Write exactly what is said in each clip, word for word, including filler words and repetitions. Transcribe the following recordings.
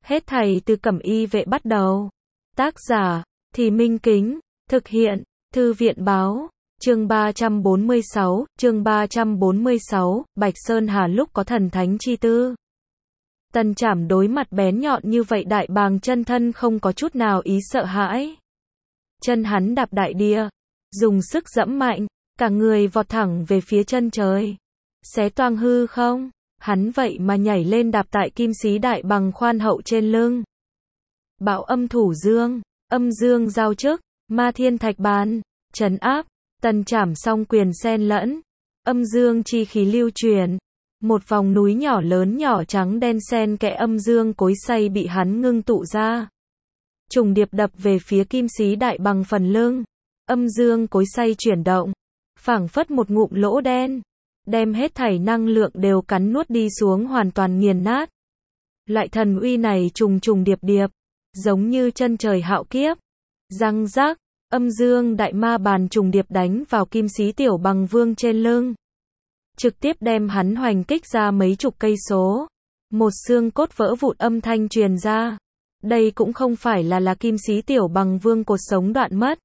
Hết thảy từ Cẩm Y Vệ bắt đầu. Tác giả, Thì Minh Kính, thực hiện, Thư viện Báo. Chương ba trăm bốn mươi sáu, chương ba trăm bốn mươi sáu, Bạch Sơn Hà lúc có thần thánh chi tư. Tần Trảm đối mặt bén nhọn như vậy đại bàng chân thân không có chút nào ý sợ hãi. Chân hắn đạp đại địa, dùng sức dẫm mạnh, cả người vọt thẳng về phía chân trời. Xé toang hư không, hắn vậy mà nhảy lên đạp tại kim sĩ đại bằng khoan hậu trên lưng. Bạo âm thủ dương, âm dương giao chức, ma thiên thạch bàn, trấn áp. Tần Trảm song quyền xen lẫn, âm dương chi khí lưu truyền, một vòng núi nhỏ lớn nhỏ trắng đen xen kẽ âm dương cối xay bị hắn ngưng tụ ra, trùng điệp đập về phía kim sĩ đại bằng phần lưng. Âm dương cối xay chuyển động, phảng phất một ngụm lỗ đen, đem hết thảy năng lượng đều cắn nuốt đi xuống, hoàn toàn nghiền nát. Loại thần uy này trùng trùng điệp điệp, giống như chân trời hạo kiếp. Răng rác, âm dương đại ma bàn trùng điệp đánh vào kim sĩ tiểu bằng vương trên lưng, trực tiếp đem hắn hoành kích ra mấy chục cây số. Một xương cốt vỡ vụn âm thanh truyền ra. Đây cũng không phải là là kim sĩ tiểu bằng vương cột sống đoạn mất,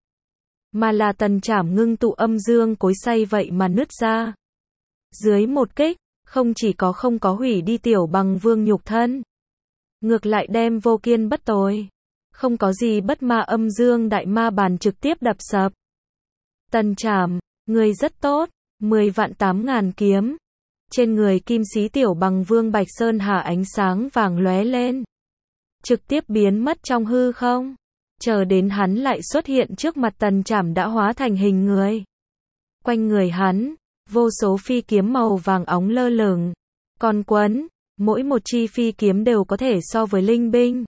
mà là Tần Trảm ngưng tụ âm dương cối xay vậy mà nứt ra. Dưới một kích, không chỉ có không có hủy đi tiểu bằng vương nhục thân, ngược lại đem vô kiên bất tồi, không có gì bất ma âm dương đại ma bàn trực tiếp đập sập. Tần Trảm, người rất tốt, mười vạn tám ngàn kiếm. Trên người kim sĩ tiểu bằng vương Bạch Sơn Hà ánh sáng vàng lóe lên, trực tiếp biến mất trong hư không. Chờ đến hắn lại xuất hiện trước mặt Tần Trảm đã hóa thành hình người. Quanh người hắn, vô số phi kiếm màu vàng óng lơ lửng, còn quấn, mỗi một chi phi kiếm đều có thể so với linh binh.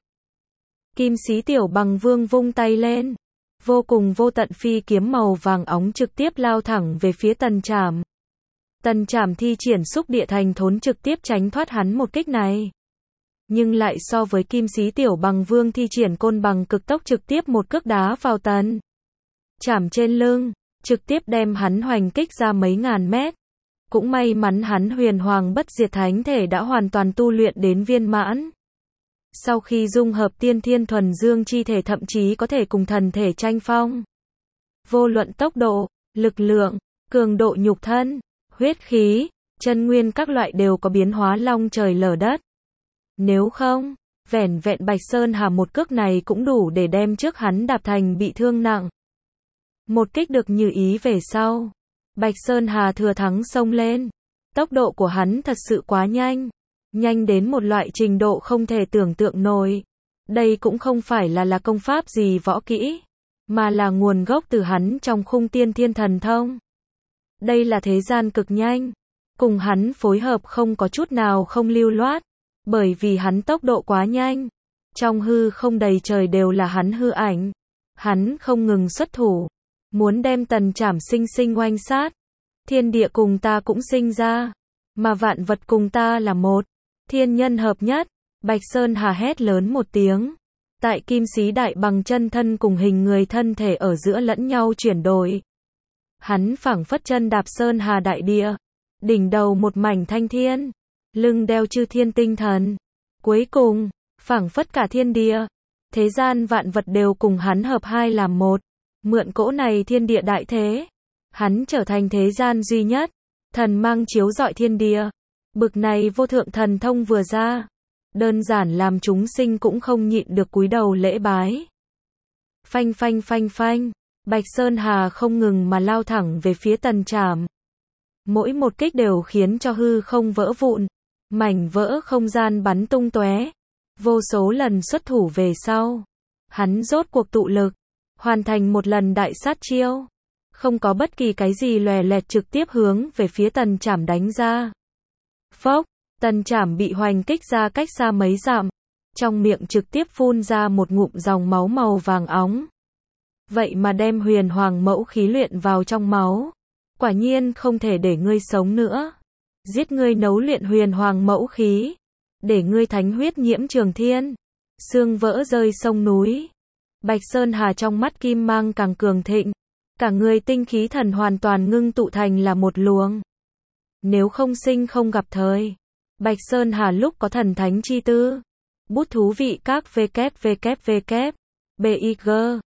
Kim sĩ tiểu bằng vương vung tay lên, vô cùng vô tận phi kiếm màu vàng óng trực tiếp lao thẳng về phía Tần Trảm. Tần Trảm thi triển xúc địa thành thốn trực tiếp tránh thoát hắn một kích này, nhưng lại so với kim sĩ tiểu bằng vương thi triển côn bằng cực tốc trực tiếp một cước đá vào Tần Trảm trên lưng, trực tiếp đem hắn hoành kích ra mấy ngàn mét. Cũng may mắn hắn huyền hoàng bất diệt thánh thể đã hoàn toàn tu luyện đến viên mãn. Sau khi dung hợp tiên thiên thuần dương chi thể thậm chí có thể cùng thần thể tranh phong. Vô luận tốc độ, lực lượng, cường độ nhục thân, huyết khí, chân nguyên các loại đều có biến hóa long trời lở đất. Nếu không, vẻn vẹn Bạch Sơn Hà một cước này cũng đủ để đem trước hắn đạp thành bị thương nặng. Một kích được như ý về sau, Bạch Sơn Hà thừa thắng xông lên. Tốc độ của hắn thật sự quá nhanh, nhanh đến một loại trình độ không thể tưởng tượng nổi. Đây cũng không phải là là công pháp gì võ kỹ, mà là nguồn gốc từ hắn trong khung tiên thiên thần thông. Đây là thế gian cực nhanh, cùng hắn phối hợp không có chút nào không lưu loát, bởi vì hắn tốc độ quá nhanh. Trong hư không đầy trời đều là hắn hư ảnh, hắn không ngừng xuất thủ, muốn đem Tần Trảm sinh sinh oanh sát. Thiên địa cùng ta cũng sinh ra, mà vạn vật cùng ta là một, thiên nhân hợp nhất. Bạch Sơn Hà hét lớn một tiếng, tại kim sĩ đại bằng chân thân cùng hình người thân thể ở giữa lẫn nhau chuyển đổi. Hắn phảng phất chân đạp Sơn Hà đại địa, đỉnh đầu một mảnh thanh thiên, lưng đeo chư thiên tinh thần. Cuối cùng, phảng phất cả thiên địa, thế gian vạn vật đều cùng hắn hợp hai làm một. Mượn cỗ này thiên địa đại thế, hắn trở thành thế gian duy nhất, thần mang chiếu rọi thiên địa. Bực này vô thượng thần thông vừa ra, đơn giản làm chúng sinh cũng không nhịn được cúi đầu lễ bái. Phanh phanh phanh phanh, Bạch Sơn Hà không ngừng mà lao thẳng về phía Tần Trảm. Mỗi một kích đều khiến cho hư không vỡ vụn, mảnh vỡ không gian bắn tung tóe. Vô số lần xuất thủ về sau, hắn rốt cuộc tụ lực, hoàn thành một lần đại sát chiêu. Không có bất kỳ cái gì lòe loẹt trực tiếp hướng về phía Tần Trảm đánh ra. Phốc, Tần Trảm bị hoành kích ra cách xa mấy dặm, trong miệng trực tiếp phun ra một ngụm dòng máu màu vàng óng. Vậy mà đem huyền hoàng mẫu khí luyện vào trong máu. Quả nhiên không thể để ngươi sống nữa. Giết ngươi nấu luyện huyền hoàng mẫu khí, để ngươi thánh huyết nhiễm trường thiên, xương vỡ rơi sông núi. Bạch Sơn Hà trong mắt kim mang càng cường thịnh, cả người tinh khí thần hoàn toàn ngưng tụ thành là một luồng. Nếu không sinh không gặp thời, Bạch Sơn Hà lúc có thần thánh chi tư, Bút thú vị các www. Big.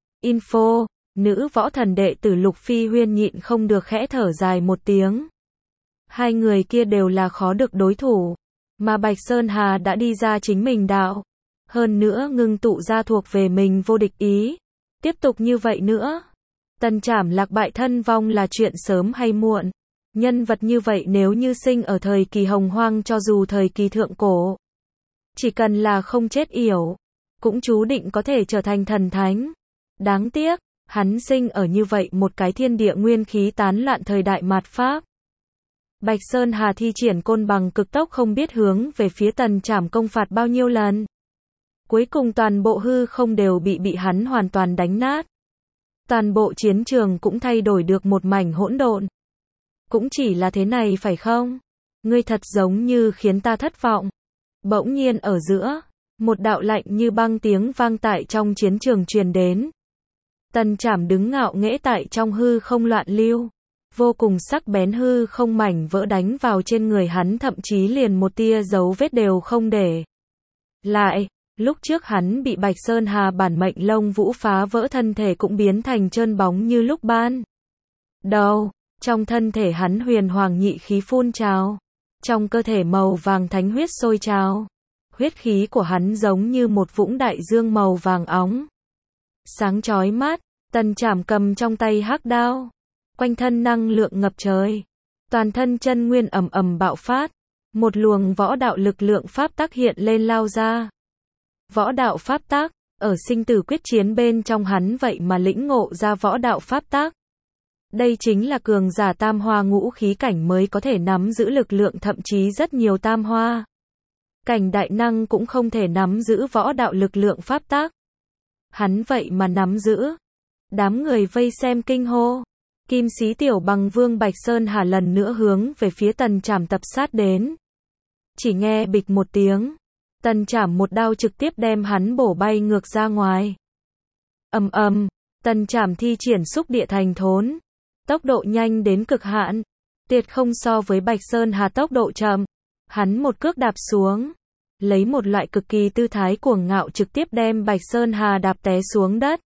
Info. Nữ võ thần đệ tử Lục Phi Huyên nhịn không được khẽ thở dài một tiếng. Hai người kia đều là khó được đối thủ. Mà Bạch Sơn Hà đã đi ra chính mình đạo. Hơn nữa ngưng tụ ra thuộc về mình vô địch ý. Tiếp tục như vậy nữa. Tần Trảm lạc bại thân vong là chuyện sớm hay muộn. Nhân vật như vậy nếu như sinh ở thời kỳ hồng hoang cho dù thời kỳ thượng cổ. Chỉ cần là không chết yểu. Cũng chú định có thể trở thành thần thánh. Đáng tiếc, hắn sinh ở như vậy một cái thiên địa nguyên khí tán loạn thời đại mạt Pháp. Bạch Sơn Hà thi triển côn bằng cực tốc không biết hướng về phía Tần Trảm công phạt bao nhiêu lần. Cuối cùng toàn bộ hư không đều bị bị hắn hoàn toàn đánh nát. Toàn bộ chiến trường cũng thay đổi được một mảnh hỗn độn. Cũng chỉ là thế này phải không? Ngươi thật giống như khiến ta thất vọng. Bỗng nhiên ở giữa, một đạo lạnh như băng tiếng vang tại trong chiến trường truyền đến. Tần Trảm đứng ngạo nghễ tại trong hư không loạn lưu. Vô cùng sắc bén hư không mảnh vỡ đánh vào trên người hắn thậm chí liền một tia dấu vết đều không để lại. Lúc trước hắn bị Bạch Sơn Hà bản mệnh lông vũ phá vỡ thân thể cũng biến thành trơn bóng như lúc ban đầu. Trong thân thể hắn huyền hoàng nhị khí phun trào. Trong cơ thể màu vàng thánh huyết sôi trào. Huyết khí của hắn giống như một vũng đại dương màu vàng óng. Sáng chói mát, Tần Trảm cầm trong tay hắc đao. Quanh thân năng lượng ngập trời. Toàn thân chân nguyên ầm ầm bạo phát. Một luồng võ đạo lực lượng pháp tắc hiện lên lao ra. Võ đạo pháp tắc, ở sinh tử quyết chiến bên trong hắn vậy mà lĩnh ngộ ra võ đạo pháp tắc. Đây chính là cường giả tam hoa ngũ khí cảnh mới có thể nắm giữ lực lượng thậm chí rất nhiều tam hoa. Cảnh đại năng cũng không thể nắm giữ võ đạo lực lượng pháp tắc. Hắn vậy mà nắm giữ. Đám người vây xem kinh hô. Kim Sĩ Tiểu Bằng Vương Bạch Sơn Hà lần nữa hướng về phía Tần Trảm tập sát đến. Chỉ nghe bịch một tiếng. Tần Trảm một đao trực tiếp đem hắn bổ bay ngược ra ngoài. Ầm ầm, Tần Trảm thi triển xúc địa thành thốn. Tốc độ nhanh đến cực hạn. Tuyệt không so với Bạch Sơn Hà tốc độ chậm. Hắn một cước đạp xuống. Lấy một loại cực kỳ tư thái cuồng ngạo trực tiếp đem Bạch Sơn Hà đạp té xuống đất.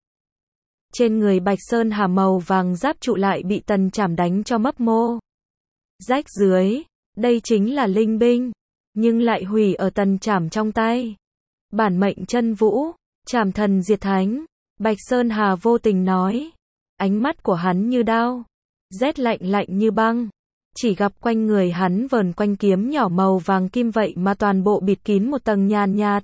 Trên người Bạch Sơn Hà màu vàng giáp trụ lại bị Tần Trảm đánh cho mấp mô. Rách dưới. Đây chính là linh binh. Nhưng lại hủy ở Tần Trảm trong tay. Bản mệnh chân vũ. Trảm thần diệt thánh. Bạch Sơn Hà vô tình nói. Ánh mắt của hắn như đao. Rét lạnh lạnh như băng. Chỉ gặp quanh người hắn vờn quanh kiếm nhỏ màu vàng kim vậy mà toàn bộ bịt kín một tầng nhàn nhạt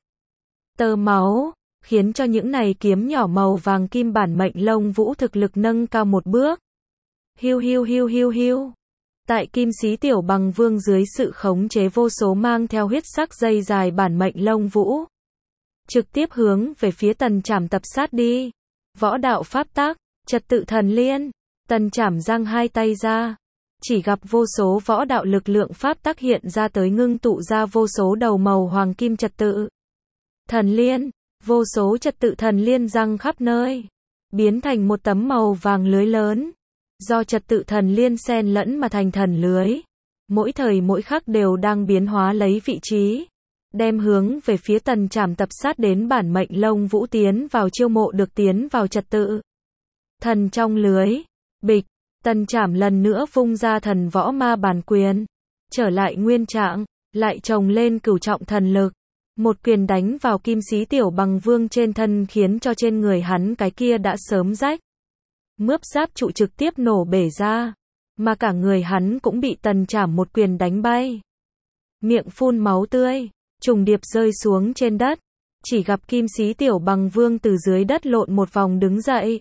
tơ máu, khiến cho những này kiếm nhỏ màu vàng kim bản mệnh lông vũ thực lực nâng cao một bước. Hiu hiu hiu hiu hiu. Tại Kim Sĩ Tiểu Bằng Vương dưới sự khống chế vô số mang theo huyết sắc dây dài bản mệnh lông vũ. Trực tiếp hướng về phía Tần Trảm tập sát đi. Võ đạo pháp tắc, trật tự thần liên. Tần Trảm giang hai tay ra. Chỉ gặp vô số võ đạo lực lượng pháp tắc hiện ra tới ngưng tụ ra vô số đầu màu hoàng kim trật tự thần liên. Vô số trật tự thần liên giăng khắp nơi. Biến thành một tấm màu vàng lưới lớn. Do trật tự thần liên xen lẫn mà thành thần lưới. Mỗi thời mỗi khắc đều đang biến hóa lấy vị trí. Đem hướng về phía Tần Trảm tập sát đến bản mệnh lông vũ tiến vào chiêu mộ được tiến vào trật tự thần trong lưới. Bịch. Tần Trảm lần nữa vung ra thần võ ma bản quyền. Trở lại nguyên trạng. Lại trồng lên cửu trọng thần lực. Một quyền đánh vào Kim Sĩ Tiểu Bằng Vương trên thân khiến cho trên người hắn cái kia đã sớm rách. Mướp giáp trụ trực tiếp nổ bể ra. Mà cả người hắn cũng bị Tần Trảm một quyền đánh bay. Miệng phun máu tươi. Trùng điệp rơi xuống trên đất. Chỉ gặp Kim Sĩ Tiểu Bằng Vương từ dưới đất lộn một vòng đứng dậy.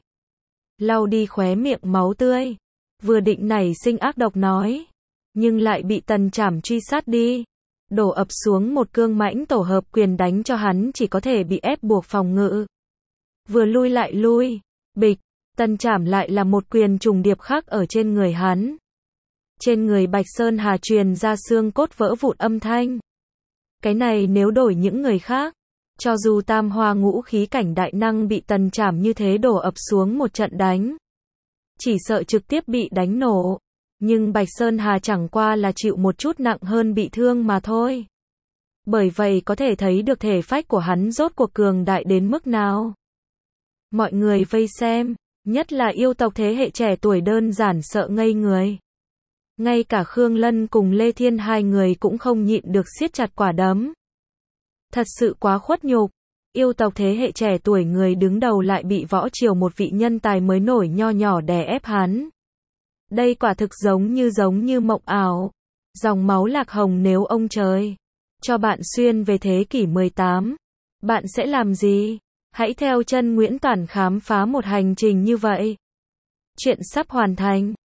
Lau đi khóe miệng máu tươi. Vừa định nảy sinh ác độc nói. Nhưng lại bị Tần Trảm truy sát đi. Đổ ập xuống một cương mãnh tổ hợp quyền đánh cho hắn chỉ có thể bị ép buộc phòng ngự. Vừa lui lại lui. Bịch. Tần Trảm lại là một quyền trùng điệp khác ở trên người hắn. Trên người Bạch Sơn Hà truyền ra xương cốt vỡ vụn âm thanh. Cái này nếu đổi những người khác. Cho dù tam hoa ngũ khí cảnh đại năng bị Tần Trảm như thế đổ ập xuống một trận đánh. Chỉ sợ trực tiếp bị đánh nổ. Nhưng Bạch Sơn Hà chẳng qua là chịu một chút nặng hơn bị thương mà thôi. Bởi vậy có thể thấy được thể phách của hắn rốt cuộc cường đại đến mức nào. Mọi người vây xem, nhất là yêu tộc thế hệ trẻ tuổi đơn giản sợ ngây người. Ngay cả Khương Lân cùng Lê Thiên hai người cũng không nhịn được siết chặt quả đấm. Thật sự quá khuất nhục. Yêu tộc thế hệ trẻ tuổi người đứng đầu lại bị võ triều một vị nhân tài mới nổi nho nhỏ đè ép hắn. Đây quả thực giống như giống như mộng ảo. Dòng máu Lạc Hồng, nếu ông trời cho bạn xuyên về thế kỷ mười tám, bạn sẽ làm gì? Hãy theo chân Nguyễn Toản khám phá một hành trình như vậy. Chuyện sắp hoàn thành.